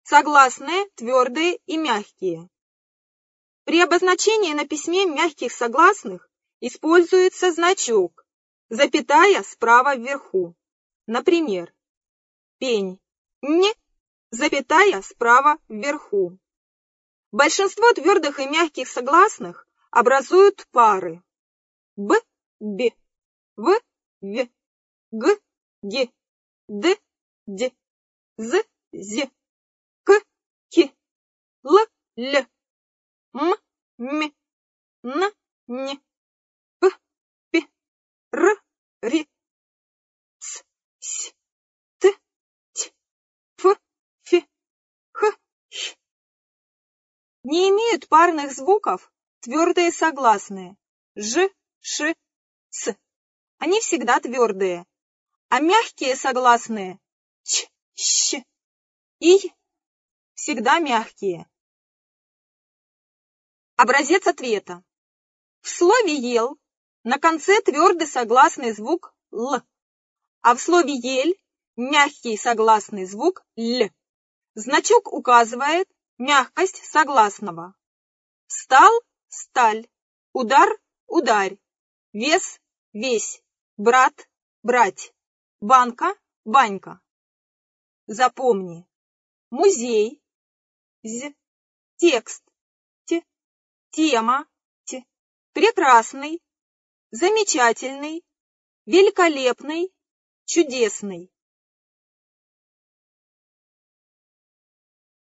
Согласные, твердые и мягкие. При обозначении на письме мягких согласных используется значок, запятая справа вверху. Например, пень, н, запятая справа вверху. Большинство твердых и мягких согласных образуют пары б, б, в, в, г, г, д, д, з, з, к, к, л, л, м, м, н, н, п, п, р, р, с, с, т, т, ф, ф, х, х. Не имеют парных звуков твердые согласные ж, ш, с. Они всегда твердые. А мягкие согласные ч, щ, и всегда мягкие. Образец ответа. В слове ел на конце твердый согласный звук л, а в слове ель мягкий согласный звук л. Значок указывает мягкость согласного. Встал – сталь, удар – ударь, вес – весь, брат – брать, банка – банька. Запомни. Музей, з, текст, т, тема, т, прекрасный, замечательный, великолепный, чудесный.